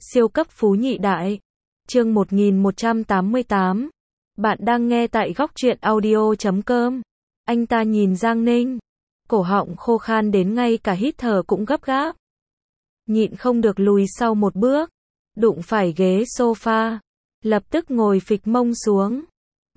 Siêu cấp phú nhị đại. Chương 1188. Bạn đang nghe tại góc truyện audio.com. Anh ta nhìn Giang Ninh, cổ họng khô khan đến ngay cả hít thở cũng gấp gáp. Nhịn không được lùi sau một bước, đụng phải ghế sofa, lập tức ngồi phịch mông xuống.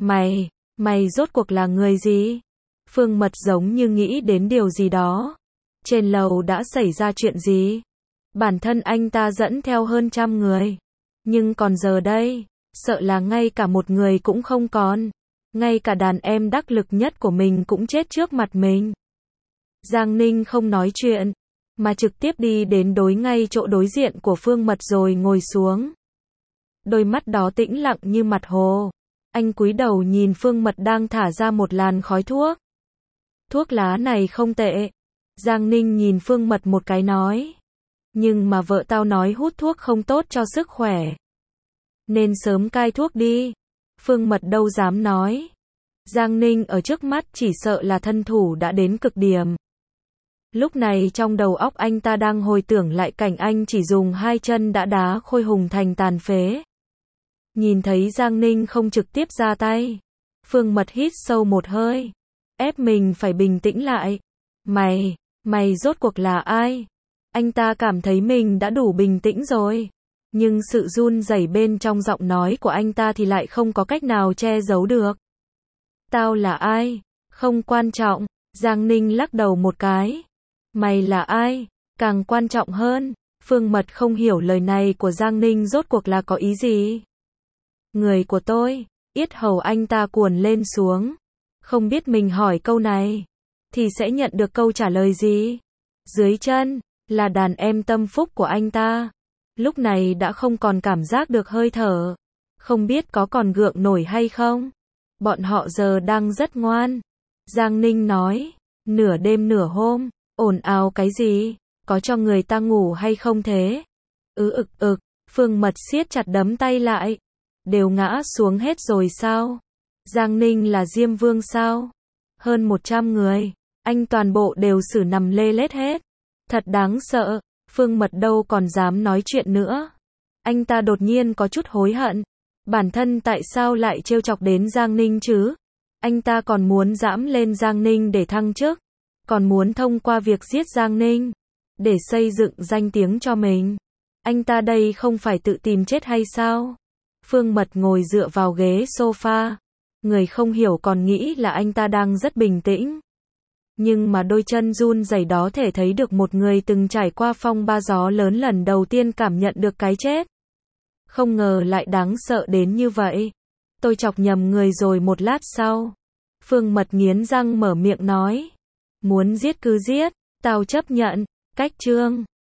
Mày rốt cuộc là người gì? Phương Mật giống như nghĩ đến điều gì đó. Trên lầu đã xảy ra chuyện gì? Bản thân anh ta dẫn theo hơn 100 người. Nhưng còn giờ đây, sợ là ngay cả một người cũng không còn. Ngay cả đàn em đắc lực nhất của mình cũng chết trước mặt mình. Giang Ninh không nói chuyện, mà trực tiếp đi đến đối ngay chỗ đối diện của Phương Mật rồi ngồi xuống. Đôi mắt đó tĩnh lặng như mặt hồ. Anh cúi đầu nhìn Phương Mật đang thả ra một làn khói thuốc. Thuốc lá này không tệ. Giang Ninh nhìn Phương Mật một cái nói. Nhưng mà vợ tao nói hút thuốc không tốt cho sức khỏe. Nên sớm cai thuốc đi. Phương Mật đâu dám nói. Giang Ninh ở trước mắt chỉ sợ là thân thủ đã đến cực điểm. Lúc này trong đầu óc anh ta đang hồi tưởng lại cảnh anh chỉ dùng 2 chân đã đá Khôi Hùng thành tàn phế. Nhìn thấy Giang Ninh không trực tiếp ra tay, Phương Mật hít sâu một hơi, ép mình phải bình tĩnh lại. Mày rốt cuộc là ai? Anh ta cảm thấy mình đã đủ bình tĩnh rồi, nhưng sự run rẩy bên trong giọng nói của anh ta thì lại không có cách nào che giấu được. Tao là ai? Không quan trọng. Giang Ninh lắc đầu một cái. Mày là ai? Càng quan trọng hơn. Phương Mật không hiểu lời này của Giang Ninh rốt cuộc là có ý gì. Người của tôi. Yết hầu anh ta cuồn lên xuống. Không biết mình hỏi câu này thì sẽ nhận được câu trả lời gì. Dưới chân là đàn em tâm phúc của anh ta. Lúc này đã không còn cảm giác được hơi thở. Không biết có còn gượng nổi hay không. Bọn họ giờ đang rất ngoan. Giang Ninh nói. Nửa đêm nửa hôm, ồn ào cái gì? Có cho người ta ngủ hay không thế? Phương Mật siết chặt đấm tay lại. Đều ngã xuống hết rồi sao? Giang Ninh là Diêm Vương sao? Hơn 100 người, anh toàn bộ đều xử nằm lê lết hết. Thật đáng sợ. Phương Mật đâu còn dám nói chuyện nữa. Anh ta đột nhiên có chút hối hận. Bản thân tại sao lại trêu chọc đến Giang Ninh chứ? Anh ta còn muốn dẫm lên Giang Ninh để thăng chức. Còn muốn thông qua việc giết Giang Ninh để xây dựng danh tiếng cho mình. Anh ta đây không phải tự tìm chết hay sao? Phương Mật ngồi dựa vào ghế sofa. Người không hiểu còn nghĩ là anh ta đang rất bình tĩnh. Nhưng mà đôi chân run rẩy đó thể thấy được một người từng trải qua phong ba gió lớn lần đầu tiên cảm nhận được cái chết. Không ngờ lại đáng sợ đến như vậy. Tôi chọc nhầm người rồi. Một lát sau, Phương Mật nghiến răng mở miệng nói. Muốn giết cứ giết, tao chấp nhận. Cách chương